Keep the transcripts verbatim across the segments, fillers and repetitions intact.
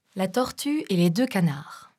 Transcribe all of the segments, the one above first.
La tortue et les deux canards.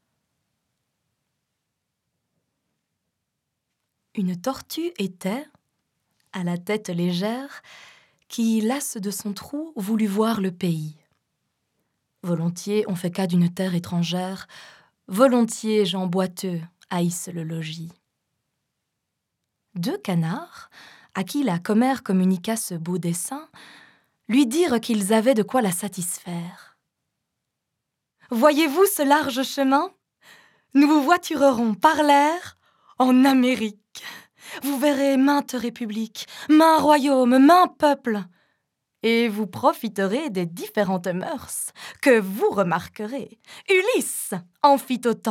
Une tortue était, à la tête légère, qui, lasse de son trou, voulut voir le pays. Volontiers on fait cas d'une terre étrangère, volontiers gens boiteux haïssent le logis. Deux canards, à qui la commère communiqua ce beau dessein, lui dirent qu'ils avaient de quoi la satisfaire. « Voyez-vous ce large chemin ? Nous vous voiturerons par l'air en Amérique. Vous verrez maintes républiques, maints royaumes, maints peuples, et vous profiterez des différentes mœurs que vous remarquerez. Ulysse en fit autant. »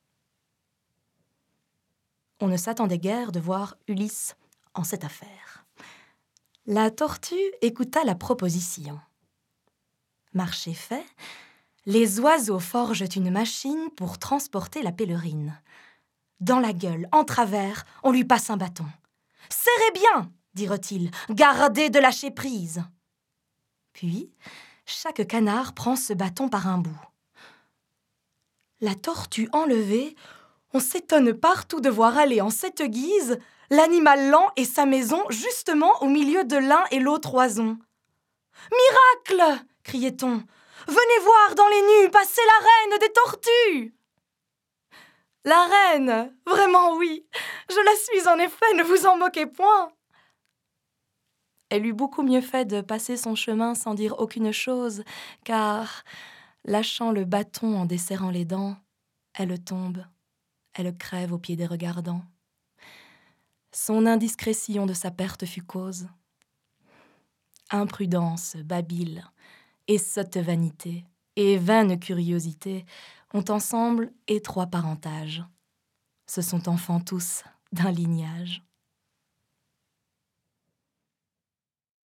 On ne s'attendait guère de voir Ulysse en cette affaire. La tortue écouta la proposition. Marché fait, les oiseaux forgent une machine pour transporter la pèlerine. Dans la gueule, en travers, on lui passe un bâton. « Serrez bien !» dirent-ils, « gardez de lâcher prise !» Puis, chaque canard prend ce bâton par un bout. La tortue enlevée, on s'étonne partout de voir aller en cette guise l'animal lent et sa maison justement au milieu de l'un et l'autre oison. « Miracle !» criait-on. « Venez voir dans les nues passer la reine des tortues !» La reine, vraiment oui, je la suis en effet, ne vous en moquez point. Elle eut beaucoup mieux fait de passer son chemin sans dire aucune chose, car, lâchant le bâton en desserrant les dents, elle tombe, elle crève aux pieds des regardants. Son indiscrétion de sa perte fut cause. Imprudence, babile, et sotte vanité, et vaine curiosité ont ensemble étroit parentage. Ce sont enfants tous d'un lignage.